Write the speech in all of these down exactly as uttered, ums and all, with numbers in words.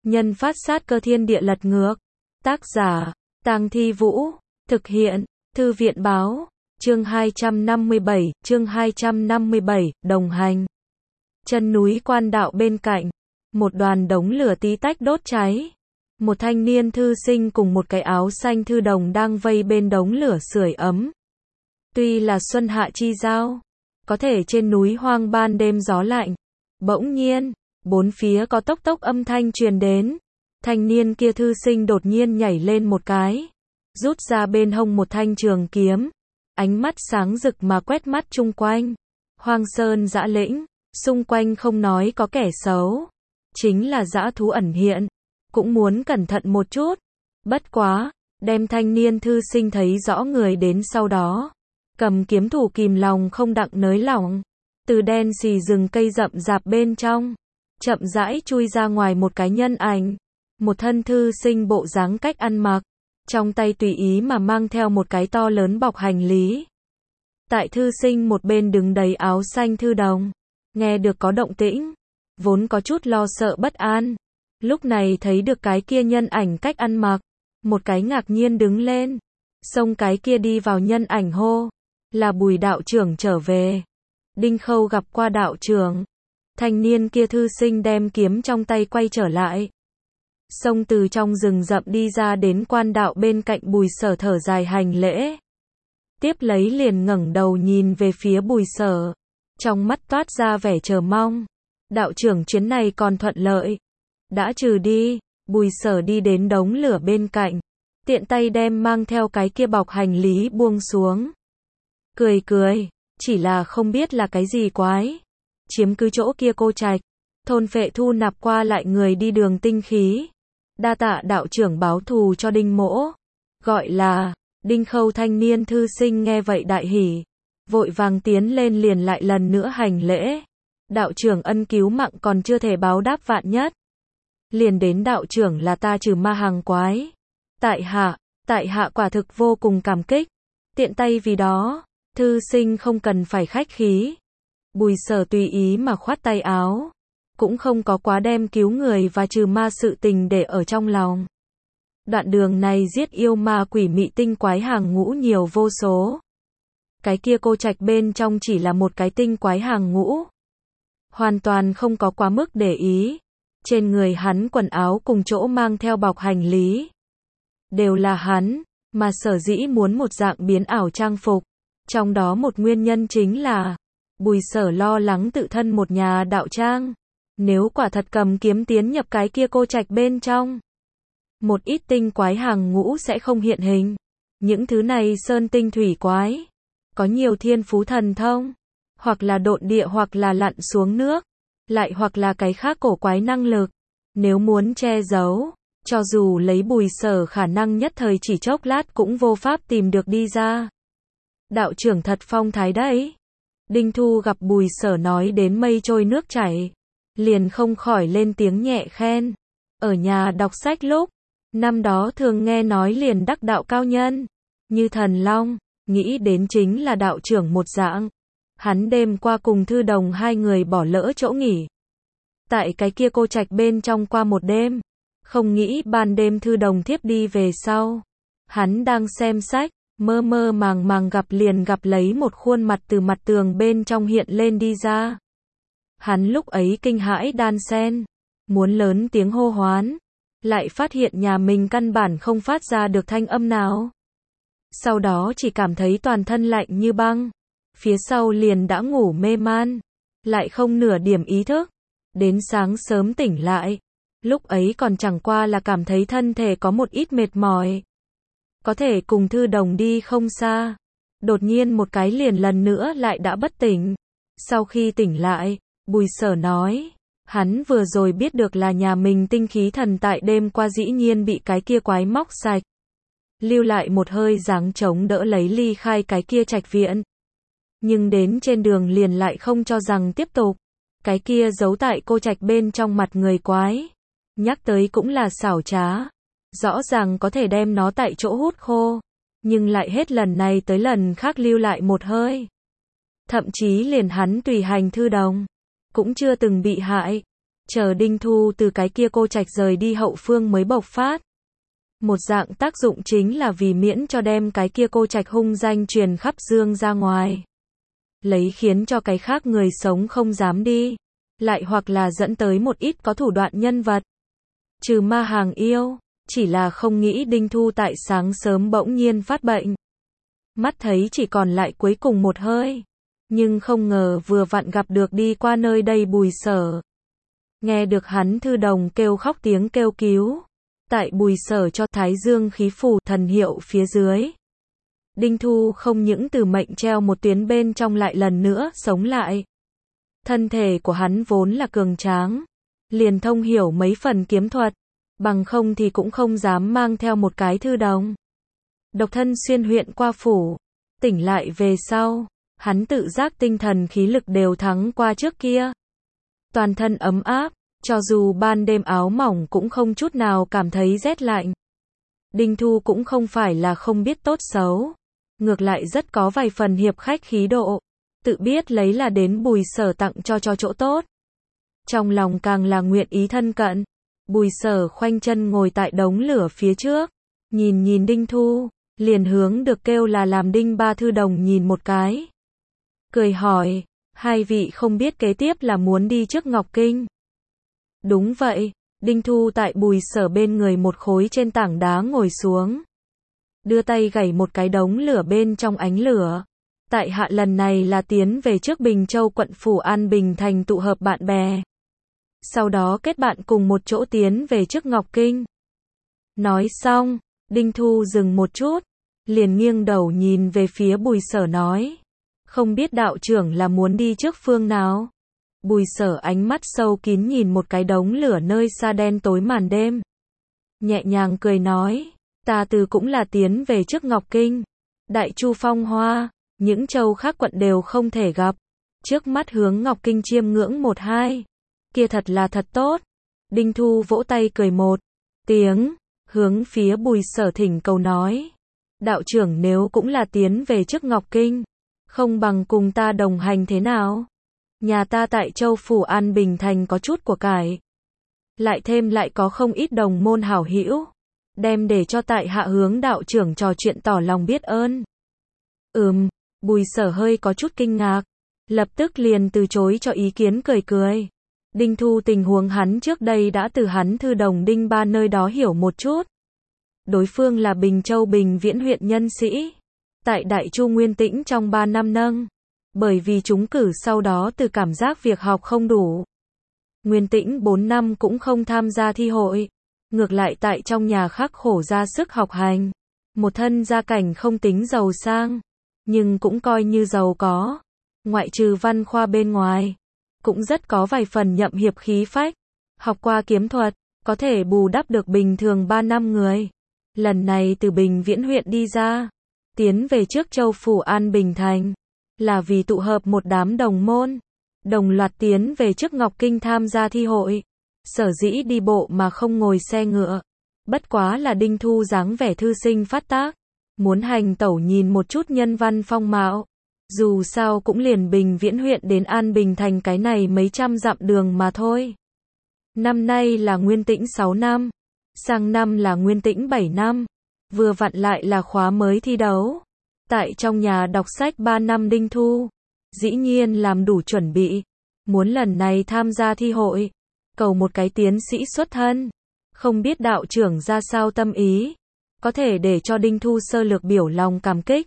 Nhân phát sát cơ thiên địa lật ngược. Tác giả, Tang Thi Vũ. Thực hiện, Thư viện báo. Chương hai trăm năm mươi bảy, chương hai trăm năm mươi bảy, đồng hành. Chân núi Quan Đạo bên cạnh, một đoàn đống lửa tí tách đốt cháy. Một thanh niên thư sinh cùng một cái áo xanh thư đồng đang vây bên đống lửa sưởi ấm. Tuy là xuân hạ chi giao, có thể trên núi hoang ban đêm gió lạnh. Bỗng nhiên, bốn phía có tốc tốc âm thanh truyền đến. Thanh niên kia thư sinh đột nhiên nhảy lên một cái, rút ra bên hông một thanh trường kiếm, ánh mắt sáng rực mà quét mắt chung quanh. Hoang sơn dã lĩnh, xung quanh không nói có kẻ xấu, chính là dã thú ẩn hiện, cũng muốn cẩn thận một chút. Bất quá, đem thanh niên thư sinh thấy rõ người đến sau đó, cầm kiếm thủ kìm lòng không đặng nới lỏng, từ đen xì rừng cây rậm rạp bên trong, chậm rãi chui ra ngoài một cái nhân ảnh, một thân thư sinh bộ dáng cách ăn mặc, trong tay tùy ý mà mang theo một cái to lớn bọc hành lý. Tại thư sinh một bên đứng đầy áo xanh thư đồng, nghe được có động tĩnh, vốn có chút lo sợ bất an, lúc này thấy được cái kia nhân ảnh cách ăn mặc, một cái ngạc nhiên đứng lên, xông cái kia đi vào nhân ảnh hô, là Bùi đạo trưởng trở về. Đinh Khâu gặp qua đạo trưởng. Thanh niên kia thư sinh đem kiếm trong tay quay trở lại, xông từ trong rừng rậm đi ra đến quan đạo bên cạnh Bùi Sở thở dài hành lễ. Tiếp lấy liền ngẩng đầu nhìn về phía Bùi Sở, trong mắt toát ra vẻ chờ mong. Đạo trưởng chuyến này còn thuận lợi. Đã trừ đi. Bùi Sở đi đến đống lửa bên cạnh, tiện tay đem mang theo cái kia bọc hành lý buông xuống. Cười cười, chỉ là không biết là cái gì quái, chiếm cứ chỗ kia cô trạch, thôn phệ thu nạp qua lại người đi đường tinh khí. Đa tạ đạo trưởng báo thù cho Đinh mỗ. Gọi là, Đinh Khâu thanh niên thư sinh nghe vậy đại hỉ, vội vàng tiến lên liền lại lần nữa hành lễ. Đạo trưởng ân cứu mạng còn chưa thể báo đáp vạn nhất. Liền đến đạo trưởng là ta trừ ma hàng quái. Tại hạ, tại hạ quả thực vô cùng cảm kích. Tiện tay vì đó, thư sinh không cần phải khách khí. Bùi Sở tùy ý mà khoát tay áo, cũng không có quá đem cứu người và trừ ma sự tình để ở trong lòng. Đoạn đường này giết yêu ma quỷ mị tinh quái hàng ngũ nhiều vô số. Cái kia cô trạch bên trong chỉ là một cái tinh quái hàng ngũ. Hoàn toàn không có quá mức để ý. Trên người hắn quần áo cùng chỗ mang theo bọc hành lý, đều là hắn, mà sở dĩ muốn một dạng biến ảo trang phục. Trong đó một nguyên nhân chính là, Bùi Sở lo lắng tự thân một nhà đạo trang. Nếu quả thật cầm kiếm tiến nhập cái kia cô trạch bên trong, một ít tinh quái hàng ngũ sẽ không hiện hình. Những thứ này sơn tinh thủy quái, có nhiều thiên phú thần thông, hoặc là độn địa hoặc là lặn xuống nước, lại hoặc là cái khác cổ quái năng lực. Nếu muốn che giấu, cho dù lấy Bùi Sở khả năng nhất thời chỉ chốc lát cũng vô pháp tìm được đi ra. Đạo trưởng thật phong thái đấy. Đinh Thu gặp Bùi Sở nói đến mây trôi nước chảy, liền không khỏi lên tiếng nhẹ khen. Ở nhà đọc sách lúc, năm đó thường nghe nói liền đắc đạo cao nhân, như thần long, nghĩ đến chính là đạo trưởng một dạng. Hắn đêm qua cùng thư đồng hai người bỏ lỡ chỗ nghỉ. Tại cái kia cô trạch bên trong qua một đêm, không nghĩ ban đêm thư đồng thiếp đi về sau. Hắn đang xem sách, mơ mơ màng màng gặp liền gặp lấy một khuôn mặt từ mặt tường bên trong hiện lên đi ra. Hắn lúc ấy kinh hãi đan sen, muốn lớn tiếng hô hoán, lại phát hiện nhà mình căn bản không phát ra được thanh âm nào. Sau đó chỉ cảm thấy toàn thân lạnh như băng, phía sau liền đã ngủ mê man, lại không nửa điểm ý thức. Đến sáng sớm tỉnh lại, lúc ấy còn chẳng qua là cảm thấy thân thể có một ít mệt mỏi, có thể cùng thư đồng đi không xa. Đột nhiên một cái liền lần nữa lại đã bất tỉnh. Sau khi tỉnh lại, Bùi Sở nói, hắn vừa rồi biết được là nhà mình tinh khí thần tại đêm qua dĩ nhiên bị cái kia quái móc sạch, lưu lại một hơi dáng chống đỡ lấy ly khai cái kia trạch viện. Nhưng đến trên đường liền lại không cho rằng tiếp tục. Cái kia giấu tại cô trạch bên trong mặt người quái, nhắc tới cũng là xảo trá, rõ ràng có thể đem nó tại chỗ hút khô, nhưng lại hết lần này tới lần khác lưu lại một hơi. Thậm chí liền hắn tùy hành thư đồng, cũng chưa từng bị hại. chờ Đinh Thu từ cái kia cô trạch rời đi hậu phương mới bộc phát. Một dạng tác dụng chính là vì miễn cho đem cái kia cô trạch hung danh truyền khắp dương ra ngoài. Lấy khiến cho cái khác người sống không dám đi. Lại hoặc là dẫn tới một ít có thủ đoạn nhân vật. Trừ ma hàng yêu, chỉ là không nghĩ Đinh Thu tại sáng sớm bỗng nhiên phát bệnh. Mắt thấy chỉ còn lại cuối cùng một hơi. Nhưng không ngờ vừa vặn gặp được đi qua nơi đây Bùi Sở. Nghe được hắn thư đồng kêu khóc tiếng kêu cứu. Tại Bùi Sở cho Thái Dương khí phù thần hiệu phía dưới. Đinh Thu không những từ mệnh treo một tuyến bên trong lại lần nữa sống lại. Thân thể của hắn vốn là cường tráng. Liền thông hiểu mấy phần kiếm thuật. Bằng không thì cũng không dám mang theo một cái thư đồng. Độc thân xuyên huyện qua phủ. Tỉnh lại về sau. Hắn tự giác tinh thần khí lực đều thắng qua trước kia. Toàn thân ấm áp. Cho dù ban đêm áo mỏng cũng không chút nào cảm thấy rét lạnh. Đinh Thu cũng không phải là không biết tốt xấu. Ngược lại rất có vài phần hiệp khách khí độ. Tự biết lấy là đến Bùi Sở tặng cho cho chỗ tốt. Trong lòng càng là nguyện ý thân cận. Bùi Sở khoanh chân ngồi tại đống lửa phía trước. Nhìn nhìn Đinh Thu. Liền hướng được kêu là làm Đinh Ba Thư Đồng nhìn một cái. Cười hỏi. Hai vị không biết kế tiếp là muốn đi trước Ngọc Kinh. Đúng vậy. Đinh Thu tại Bùi Sở bên người một khối trên tảng đá ngồi xuống. Đưa tay gảy một cái đống lửa bên trong ánh lửa. Tại hạ lần này là tiến về trước Bình Châu quận phủ An Bình thành tụ hợp bạn bè. Sau đó kết bạn cùng một chỗ tiến về trước Ngọc Kinh. Nói xong, Đinh Thu dừng một chút. Liền nghiêng đầu nhìn về phía Bùi Sở nói. Không biết đạo trưởng là muốn đi trước phương nào? Bùi Sở ánh mắt sâu kín nhìn một cái đống lửa nơi xa đen tối màn đêm. Nhẹ nhàng cười nói. Ta từ cũng là tiến về trước Ngọc Kinh. Đại Chu phong hoa. Những châu khác quận đều không thể gặp. Trước mắt hướng Ngọc Kinh chiêm ngưỡng một hai. Kia thật là thật tốt. Đinh Thu vỗ tay cười một tiếng. Hướng phía Bùi Sở thỉnh cầu nói. Đạo trưởng nếu cũng là tiến về trước Ngọc Kinh. Không bằng cùng ta đồng hành thế nào? Nhà ta tại châu phủ An Bình thành có chút của cải. Lại thêm lại có không ít đồng môn hảo hữu. Đem để cho tại hạ hướng đạo trưởng trò chuyện tỏ lòng biết ơn. Ừm, Bùi Sở hơi có chút kinh ngạc. Lập tức liền từ chối cho ý kiến cười cười. Đinh Thu tình huống hắn trước đây đã từ hắn thư đồng Đinh Ba nơi đó hiểu một chút. Đối phương là Bình Châu Bình Viễn huyện nhân sĩ. Tại Đại Chu Nguyên Tĩnh trong ba năm nâng. Bởi vì trúng cử sau đó từ cảm giác việc học không đủ. Nguyên Tĩnh bốn năm cũng không tham gia thi hội. Ngược lại tại trong nhà khắc khổ ra sức học hành. Một thân gia cảnh không tính giàu sang. Nhưng cũng coi như giàu có. Ngoại trừ văn khoa bên ngoài. Cũng rất có vài phần nhậm hiệp khí phách. Học qua kiếm thuật. Có thể bù đắp được bình thường ba năm người. Lần này từ Bình Viễn huyện đi ra. Tiến về trước châu phủ An Bình thành. Là vì tụ hợp một đám đồng môn. Đồng loạt tiến về trước Ngọc Kinh tham gia thi hội. Sở dĩ đi bộ mà không ngồi xe ngựa. Bất quá là Đinh Thu dáng vẻ thư sinh phát tác. Muốn hành tẩu nhìn một chút nhân văn phong mạo. Dù sao cũng liền Bình Viễn huyện đến An Bình thành cái này mấy trăm dặm đường mà thôi. Năm nay là Nguyên Tĩnh sáu năm. Sang năm là Nguyên Tĩnh bảy năm. Vừa vặn lại là khóa mới thi đấu. Tại trong nhà đọc sách ba năm Đinh Thu. Dĩ nhiên làm đủ chuẩn bị. Muốn lần này tham gia thi hội. Cầu một cái tiến sĩ xuất thân. Không biết đạo trưởng ra sao tâm ý. Có thể để cho Đinh Thu sơ lược biểu lòng cảm kích.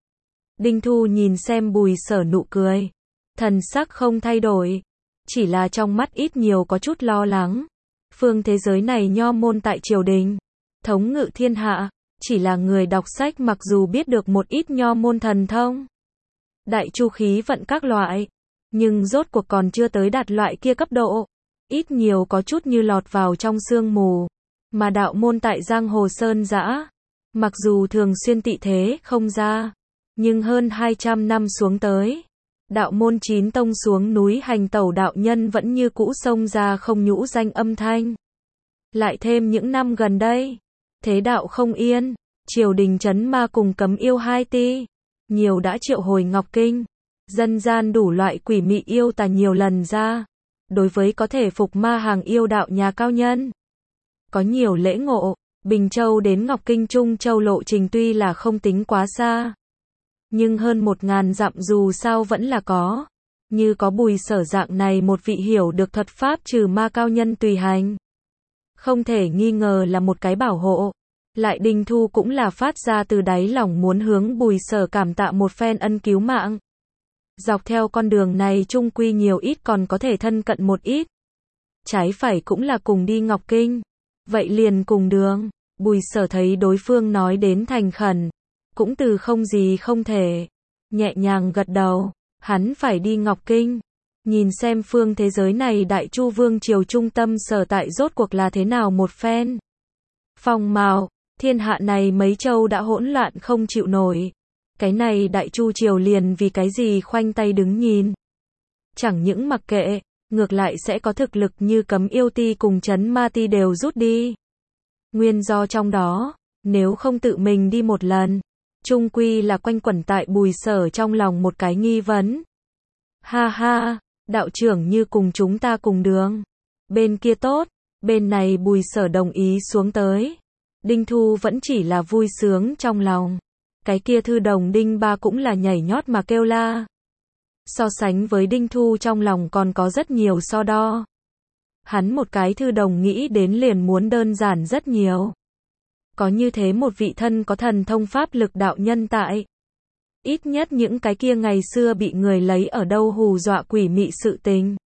Đinh Thu nhìn xem Bùi Sở nụ cười. Thần sắc không thay đổi. Chỉ là trong mắt ít nhiều có chút lo lắng. Phương thế giới này nho môn tại triều đình. Thống ngự thiên hạ. Chỉ là người đọc sách mặc dù biết được một ít nho môn thần thông. Đại chu khí vận các loại. Nhưng rốt cuộc còn chưa tới đạt loại kia cấp độ. Ít nhiều có chút như lọt vào trong sương mù. Mà đạo môn tại giang hồ sơn dã. Mặc dù thường xuyên tị thế không ra. Nhưng hơn hai trăm năm xuống tới. Đạo môn chín tông xuống núi hành tẩu đạo nhân vẫn như cũ xông ra không nhũ danh âm thanh. Lại thêm những năm gần đây. Thế đạo không yên. Triều đình trấn ma cùng cấm yêu hai ti. Nhiều đã triệu hồi Ngọc Kinh. Dân gian đủ loại quỷ mị yêu tà nhiều lần ra. đối với có thể phục ma hàng yêu đạo nhà cao nhân. Có nhiều lễ ngộ, Bình Châu đến Ngọc Kinh Trung Châu lộ trình tuy là không tính quá xa. Nhưng hơn một ngàn dặm dù sao vẫn là có. Như có Bùi Sở dạng này một vị hiểu được thuật pháp trừ ma cao nhân tùy hành. Không thể nghi ngờ là một cái bảo hộ. Lại Đinh Thu cũng là phát ra từ đáy lòng muốn hướng Bùi Sở cảm tạ một phen ân cứu mạng. Dọc theo con đường này chung quy nhiều ít còn có thể thân cận một ít. Trái phải cũng là cùng đi Ngọc Kinh. Vậy liền cùng đường. Bùi Sở thấy đối phương nói đến thành khẩn. Cũng từ không gì không thể. Nhẹ nhàng gật đầu. Hắn phải đi Ngọc Kinh. Nhìn xem phương thế giới này Đại Chu Vương triều trung tâm sở tại rốt cuộc là thế nào một phen. Phong mào, thiên hạ này mấy châu đã hỗn loạn không chịu nổi. Cái này Đại Chu triều liền vì cái gì khoanh tay đứng nhìn. Chẳng những mặc kệ, ngược lại sẽ có thực lực như Cấm Yêu Ti cùng Trấn Ma Ti đều rút đi. Nguyên do trong đó, nếu không tự mình đi một lần, chung quy là quanh quẩn tại Bùi Sở trong lòng một cái nghi vấn. Ha ha, đạo trưởng như cùng chúng ta cùng đường. Bên kia tốt, bên này Bùi Sở đồng ý xuống tới. Đinh Thu vẫn chỉ là vui sướng trong lòng. Cái kia thư đồng Đinh Ba cũng là nhảy nhót mà kêu la. So sánh với Đinh Thu trong lòng còn có rất nhiều so đo. Hắn một cái thư đồng nghĩ đến liền muốn đơn giản rất nhiều. Có như thế một vị thân có thần thông pháp lực đạo nhân tại. Ít nhất những cái kia ngày xưa bị người lấy ở đâu hù dọa quỷ mị sự tình.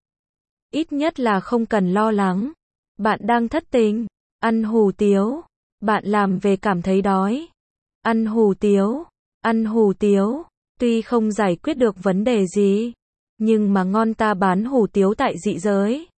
Ít nhất là không cần lo lắng. Bạn đang thất tình, ăn hủ tiếu. Bạn làm về cảm thấy đói. Ăn hủ tiếu, ăn hủ tiếu. Tuy không giải quyết được vấn đề gì, nhưng mà ngon ta bán hủ tiếu tại dị giới.